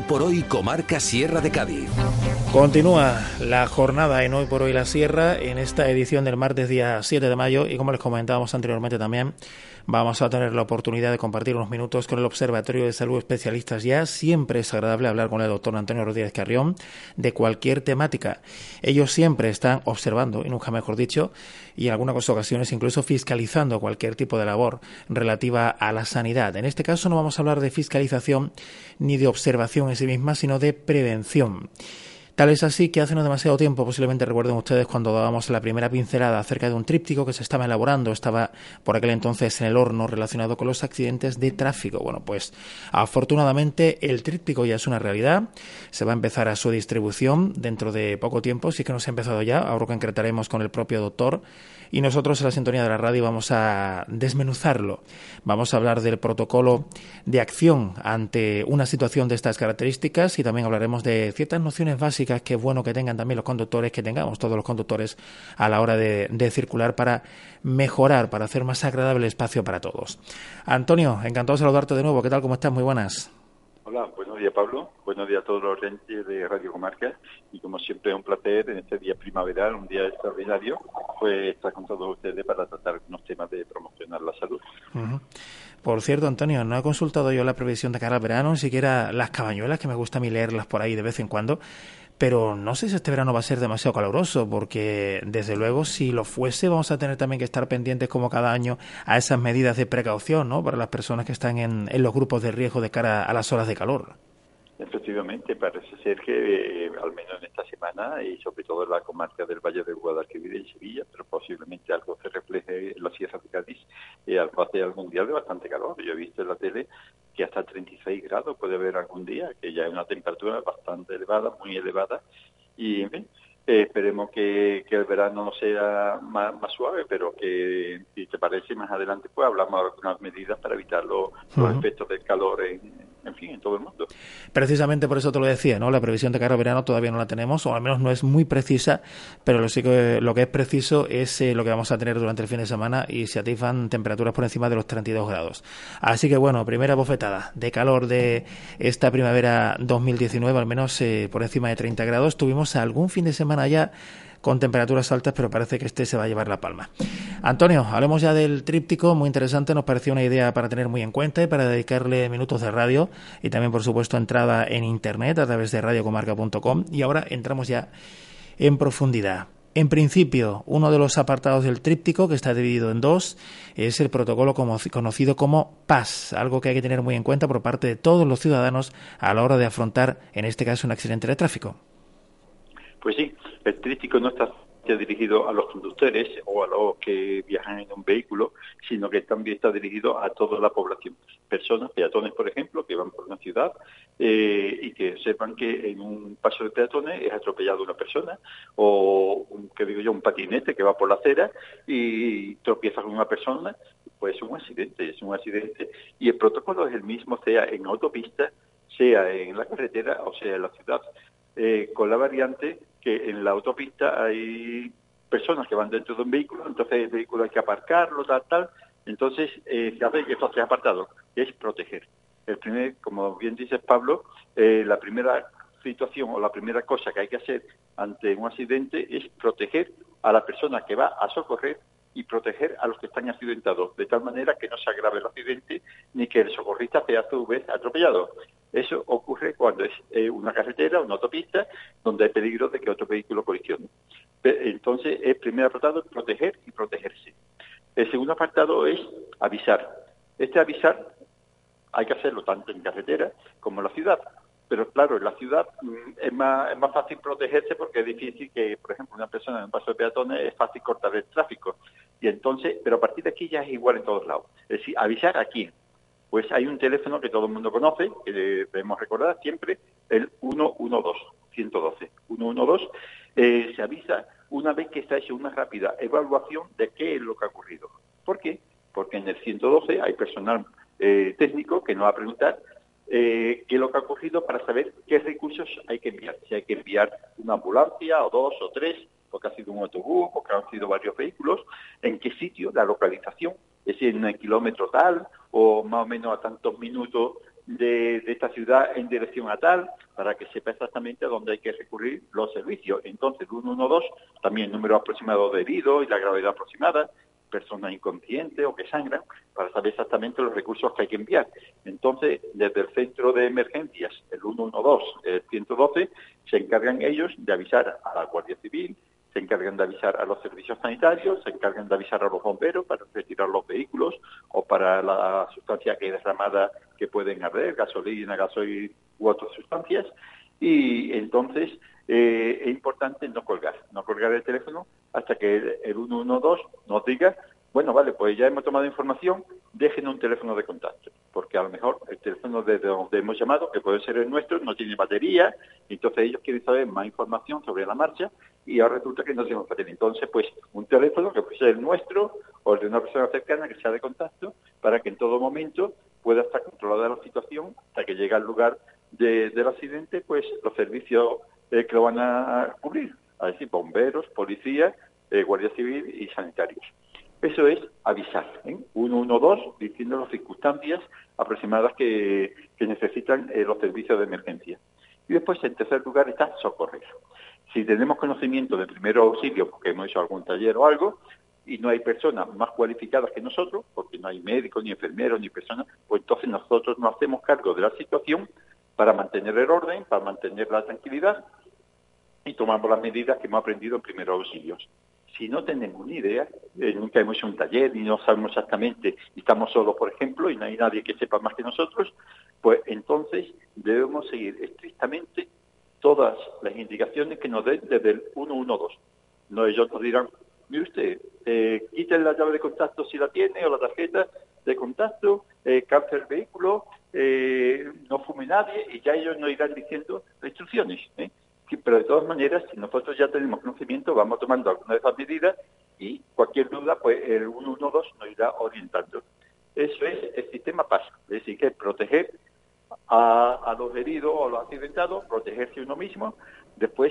por Hoy Comarca Sierra de Cádiz. Continúa la jornada en Hoy por Hoy la Sierra en esta edición del martes día 7 de mayo y como les comentábamos anteriormente también vamos a tener la oportunidad de compartir unos minutos con el Observatorio de Salud Especialistas. Ya siempre es agradable hablar con el doctor Antonio Rodríguez Carrión de cualquier temática. Ellos siempre están observando, y nunca mejor dicho, y en algunas ocasiones incluso fiscalizando cualquier tipo de labor relativa a la sanidad. En este caso no vamos a hablar de fiscalización ni de observación en sí misma, sino de prevención. Tal es así que hace no demasiado tiempo, posiblemente recuerden ustedes cuando dábamos la primera pincelada acerca de un tríptico que se estaba elaborando, estaba por aquel entonces en el horno relacionado con los accidentes de tráfico. Bueno, pues afortunadamente el tríptico ya es una realidad, se va a empezar a su distribución dentro de poco tiempo, sí que no se ha empezado ya, ahora concretaremos con el propio doctor. Y nosotros en la sintonía de la radio vamos a desmenuzarlo. Vamos a hablar del protocolo de acción ante una situación de estas características y también hablaremos de ciertas nociones básicas que es bueno que tengan también los conductores, que tengamos todos los conductores a la hora de circular para mejorar, para hacer más agradable el espacio para todos. Antonio, encantado de saludarte de nuevo. ¿Qué tal? ¿Cómo estás? Muy buenas. Hola, buenos días Pablo, buenos días a todos los oyentes de Radio Comarca y como siempre es un placer en este día primaveral, un día extraordinario, pues estar con todos ustedes para tratar unos temas de promocionar la salud. Uh-huh. Por cierto, Antonio, no he consultado yo la previsión de cara al verano, ni siquiera las cabañuelas, que me gusta a mí leerlas por ahí de vez en cuando, pero no sé si este verano va a ser demasiado caluroso, porque desde luego si lo fuese vamos a tener también que estar pendientes como cada año a esas medidas de precaución, ¿no?, para las personas que están en los grupos de riesgo de cara a las olas de calor. Efectivamente, parece ser que al menos en esta semana y sobre todo en la comarca del Valle del Guadalquivir y Sevilla, pero posiblemente algo se refleje en la Sierra de Cádiz, algo hace algún día de bastante calor. Yo he visto en la tele que hasta 36 grados puede haber algún día, que ya es una temperatura bastante elevada, muy elevada, y en fin, esperemos que el verano sea más suave, pero que, si te parece, más adelante pues hablamos de algunas medidas para evitar los efectos del calor en fin, en todo el mundo. Precisamente por eso te lo decía, ¿no? La previsión de cara al verano todavía no la tenemos, o al menos no es muy precisa, pero lo que es preciso es lo que vamos a tener durante el fin de semana y se atisban temperaturas por encima de los 32 grados. Así que bueno, primera bofetada de calor de esta primavera 2019, al menos por encima de 30 grados. Tuvimos algún fin de semana ya con temperaturas altas, pero parece que este se va a llevar la palma. Antonio, hablemos ya del tríptico, muy interesante, nos pareció una idea para tener muy en cuenta y para dedicarle minutos de radio y también, por supuesto, entrada en internet a través de radiocomarca.com y ahora entramos ya en profundidad. En principio, uno de los apartados del tríptico, que está dividido en dos, es el protocolo conocido como PAS, algo que hay que tener muy en cuenta por parte de todos los ciudadanos a la hora de afrontar, en este caso, un accidente de tráfico. Pues sí, el tríptico no está dirigido a los conductores o a los que viajan en un vehículo, sino que también está dirigido a toda la población. Personas, peatones, por ejemplo, que van por una ciudad y que sepan que en un paso de peatones es atropellado una persona o, un patinete que va por la acera y tropieza con una persona, pues es un accidente. Y el protocolo es el mismo, sea en autopista, sea en la carretera o sea en la ciudad. Con la variante que en la autopista hay personas que van dentro de un vehículo, entonces el vehículo hay que aparcarlo, tal, entonces se hace estos tres apartados, que es proteger. El primer, como bien dices Pablo, la primera situación o la primera cosa que hay que hacer ante un accidente es proteger a la persona que va a socorrer y proteger a los que están accidentados, de tal manera que no se agrave el accidente ni que el socorrista sea a su vez atropellado. Eso ocurre cuando es una carretera, una autopista, donde hay peligro de que otro vehículo colisione. Entonces, el primer apartado es proteger y protegerse. El segundo apartado es avisar. Este avisar hay que hacerlo tanto en carretera como en la ciudad. Pero claro, en la ciudad es más fácil protegerse porque es difícil que, por ejemplo, una persona en un paso de peatones es fácil cortar el tráfico. Y entonces, pero a partir de aquí ya es igual en todos lados. Es decir, avisar a quién. Pues hay un teléfono que todo el mundo conoce, que debemos recordar siempre, el 112, 112. Se avisa una vez que se ha hecho una rápida evaluación de qué es lo que ha ocurrido. ¿Por qué? Porque en el 112 hay personal técnico que nos va a preguntar qué es lo que ha ocurrido para saber qué recursos hay que enviar. Si hay que enviar una ambulancia o dos o tres, porque ha sido un autobús, porque han sido varios vehículos, en qué sitio, la localización, es decir, en un kilómetro tal o más o menos a tantos minutos de esta ciudad en dirección a tal, para que sepa exactamente a dónde hay que recurrir los servicios. Entonces, el 112, también el número aproximado de heridos y la gravedad aproximada, personas inconscientes o que sangran, para saber exactamente los recursos que hay que enviar. Entonces, desde el centro de emergencias, el 112, el 112, se encargan ellos de avisar a la Guardia Civil, se encargan de avisar a los servicios sanitarios, se encargan de avisar a los bomberos para retirar los vehículos o para la sustancia que es derramada que pueden arder, gasolina, gasoil u otras sustancias. Y entonces es importante no colgar el teléfono hasta que el 112 nos diga, bueno, vale, pues ya hemos tomado información, dejen un teléfono de contacto, porque a lo mejor el teléfono desde donde hemos llamado, que puede ser el nuestro, no tiene batería, entonces ellos quieren saber más información sobre la marcha y ahora resulta que no tenemos batería. Entonces, pues, un teléfono que puede ser el nuestro o el de una persona cercana que sea de contacto, para que en todo momento pueda estar controlada la situación hasta que llegue al lugar del accidente, pues los servicios que lo van a cubrir, es decir, bomberos, policía, Guardia Civil y sanitarios. Eso es avisar, 112, diciendo las circunstancias aproximadas que necesitan los servicios de emergencia. Y después, en tercer lugar, está socorrer. Si tenemos conocimiento de primeros auxilios, porque hemos hecho algún taller o algo, y no hay personas más cualificadas que nosotros, porque no hay médicos, ni enfermeros, ni personas, pues entonces nosotros nos hacemos cargo de la situación para mantener el orden, para mantener la tranquilidad, y tomamos las medidas que hemos aprendido en primeros auxilios. Si no tenemos ni idea, nunca hemos hecho un taller y no sabemos exactamente, y estamos solos, por ejemplo, y no hay nadie que sepa más que nosotros, pues entonces debemos seguir estrictamente todas las indicaciones que nos den desde el 112. No, ellos nos dirán, mire usted, quiten la llave de contacto si la tiene, o la tarjeta de contacto, calce el vehículo, no fume nadie, y ya ellos nos irán diciendo las instrucciones, Pero de todas maneras, si nosotros ya tenemos conocimiento, vamos tomando alguna de esas medidas y cualquier duda, pues el 112 nos irá orientando. Eso es el sistema PAS, es decir, que es proteger a los heridos o a los accidentados, protegerse uno mismo, después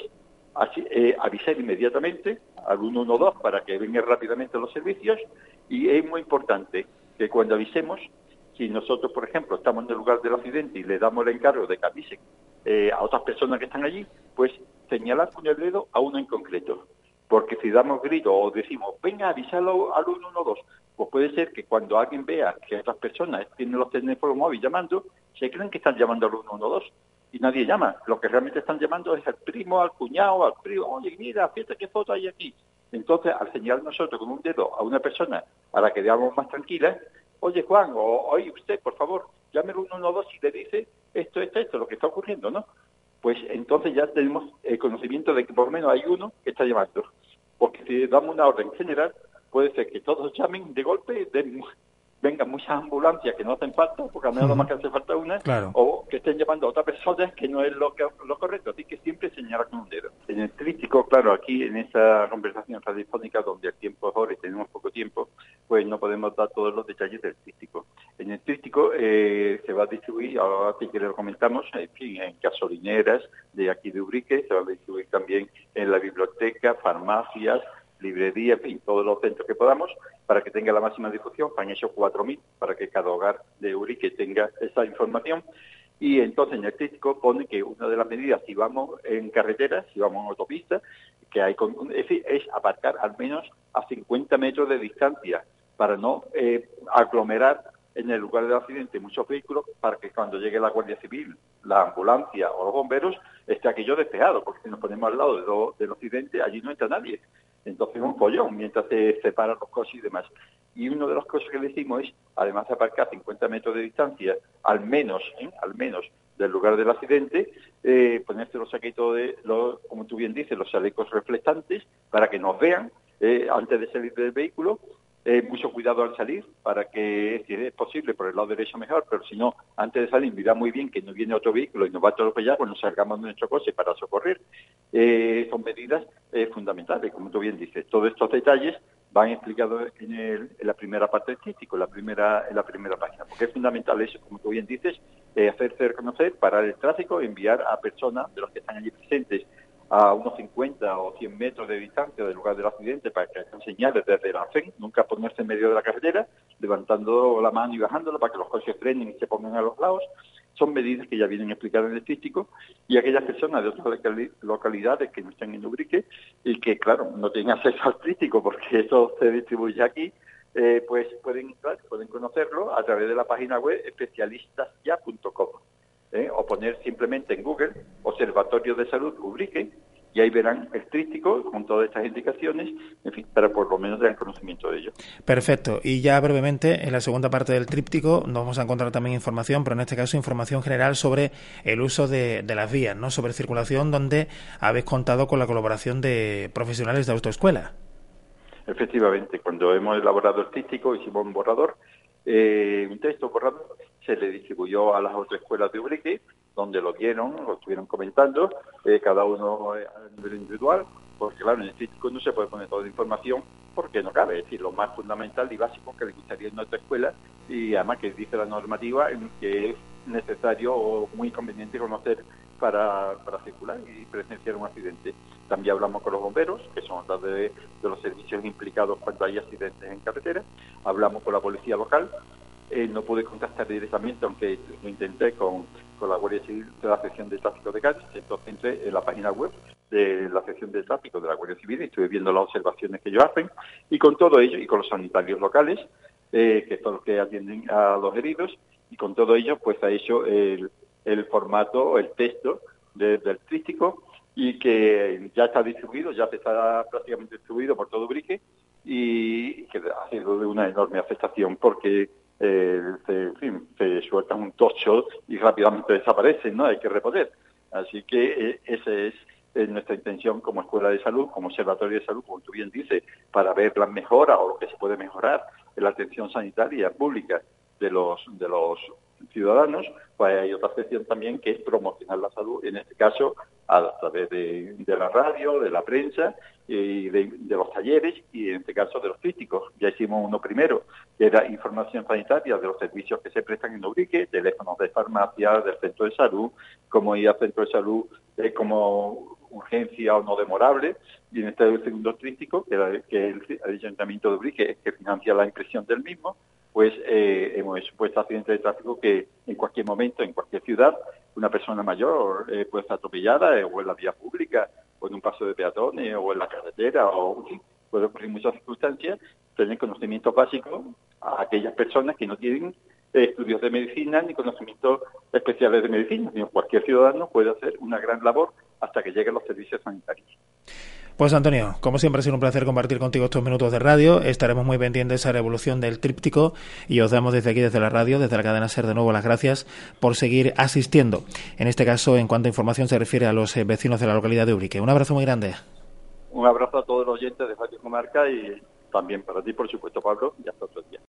avisar inmediatamente al 112 para que vengan rápidamente los servicios, y es muy importante que cuando avisemos, si nosotros, por ejemplo, estamos en el lugar del accidente y le damos el encargo de que avisen a otras personas que están allí, pues señalar con el dedo a uno en concreto. Porque si damos grito o decimos, venga, avísalo al 112, pues puede ser que cuando alguien vea que otras personas tienen los teléfonos móviles llamando, se creen que están llamando al 112 y nadie llama. Lo que realmente están llamando es al primo, al cuñado, al primo. Oye, mira, fíjate qué foto hay aquí. Entonces, al señalar nosotros con un dedo a una persona a la que veamos más tranquila, oye, Juan, o oye, usted, por favor, llame al 112 y le dice esto, lo que está ocurriendo, ¿no? Pues entonces ya tenemos el conocimiento de que por lo menos hay uno que está llamando. Porque si damos una orden general, puede ser que todos llamen de golpe, vengan muchas ambulancias que no hacen falta, porque a menos más que hace falta una, claro, o que estén llamando a otra persona que no es lo correcto. Así que siempre señalar con un dedo. En el tríptico, claro, aquí en esta conversación radiofónica, donde el tiempo es ahora y tenemos poco tiempo, pues no podemos dar todos los detalles del tríptico. En el tríptico se va a distribuir, ahora sí que lo comentamos, en fin, en gasolineras de aquí de Ubrique, se va a distribuir también en la biblioteca, farmacias, librería, en fin, todos los centros que podamos, para que tenga la máxima difusión, para esos 4.000, para que cada hogar de Ubrique tenga esa información. Y entonces en el tríptico pone que una de las medidas, si vamos en carretera, si vamos en autopista, que hay es aparcar al menos a 50 metros de distancia, para no aglomerar en el lugar del accidente muchos vehículos, para que cuando llegue la Guardia Civil, la ambulancia o los bomberos, esté aquello despejado, porque si nos ponemos al lado del accidente, allí no entra nadie. Entonces es un follón mientras se separan los coches y demás. Y una de las cosas que le decimos es, además de aparcar 50 metros de distancia, al menos del lugar del accidente, ponerse los saquitos como tú bien dices, los chalecos reflectantes, para que nos vean antes de salir del vehículo. Mucho cuidado al salir, para que, si es posible, por el lado derecho mejor, pero si no, antes de salir, mirar muy bien que no viene otro vehículo y nos va a atropellar, pues nos salgamos de nuestro coche para socorrer. Son medidas fundamentales, como tú bien dices. Todos estos detalles van explicados en la primera parte del tríptico, en la primera página, porque es fundamental eso, como tú bien dices, hacerse reconocer, parar el tráfico, enviar a personas de los que están allí presentes a unos 50 o 100 metros de distancia del lugar del accidente, para que hagan señales desde la FEN, nunca ponerse en medio de la carretera, levantando la mano y bajándola para que los coches frenen y se pongan a los lados, son medidas que ya vienen explicadas en el tríptico, y aquellas personas de otras localidades que no están en Ubrique y que, claro, no tienen acceso al tríptico porque eso se distribuye aquí, pues pueden entrar, pueden conocerlo a través de la página web especialistasya.com, o poner simplemente en Google Observatorio de Salud Ubrique, y ahí verán el tríptico con todas estas indicaciones, en fin, para por lo menos tener conocimiento de ello. Perfecto. Y ya brevemente, en la segunda parte del tríptico nos vamos a encontrar también información, pero en este caso información general sobre el uso de las vías, ¿no? Sobre circulación, donde habéis contado con la colaboración de profesionales de autoescuela. Efectivamente, cuando hemos elaborado el tríptico, hicimos un borrador, un texto borrador, se le distribuyó a las autoescuelas de Ubrique, donde lo vieron, lo estuvieron comentando, cada uno a nivel individual, porque claro, en el tríptico no se puede poner toda la información porque no cabe, es decir, lo más fundamental y básico que le gustaría en nuestra escuela, y además que dice la normativa en que es necesario o muy conveniente conocer para circular y presenciar un accidente. También hablamos con los bomberos, que son de los servicios implicados cuando hay accidentes en carretera, hablamos con la policía local. No pude contactar directamente, aunque lo intenté con la Guardia Civil de la sección de tráfico de Cádiz. Entonces entré en la página web de la sección de tráfico de la Guardia Civil y estuve viendo las observaciones que ellos hacen, y con todo ello, y con los sanitarios locales, que son los que atienden a los heridos, y con todo ello pues ha hecho el formato, el texto del tríptico, y que ya está distribuido, ya está prácticamente distribuido por todo Ubrique, y que ha sido de una enorme aceptación porque se suelta un tocho y rápidamente desaparecen, ¿no? Hay que reponer. Así que esa es nuestra intención como Escuela de Salud, como Observatorio de Salud, como tú bien dices, para ver las mejoras o lo que se puede mejorar en la atención sanitaria pública de los ciudadanos. Pues hay otra sección también que es promocionar la salud, en este caso a través de la radio, de la prensa y de los talleres, y en este caso de los trípticos. Ya hicimos uno primero, que era información sanitaria de los servicios que se prestan en Ubrique, teléfonos de farmacia, del centro de salud, cómo ir al centro de salud como urgencia o no demorable, y en este segundo tríptico, que el Ayuntamiento de Ubrique, que financia la impresión del mismo, pues hemos supuesto accidentes de tráfico que en cualquier momento, en cualquier ciudad, una persona mayor puede estar atropellada o en la vía pública, o en un paso de peatones, o en la carretera, o puede ocurrir muchas circunstancias. Tener conocimientos básicos a aquellas personas que no tienen estudios de medicina ni conocimientos especiales de medicina, sino cualquier ciudadano puede hacer una gran labor hasta que lleguen los servicios sanitarios. Pues Antonio, como siempre ha sido un placer compartir contigo estos minutos de radio. Estaremos muy pendientes a la evolución del tríptico y os damos desde aquí, desde la radio, desde la cadena SER, de nuevo las gracias por seguir asistiendo. En este caso, en cuanto a información se refiere a los vecinos de la localidad de Ubrique. Un abrazo muy grande. Un abrazo a todos los oyentes de Radio Comarca y también para ti, por supuesto, Pablo, y hasta otro día.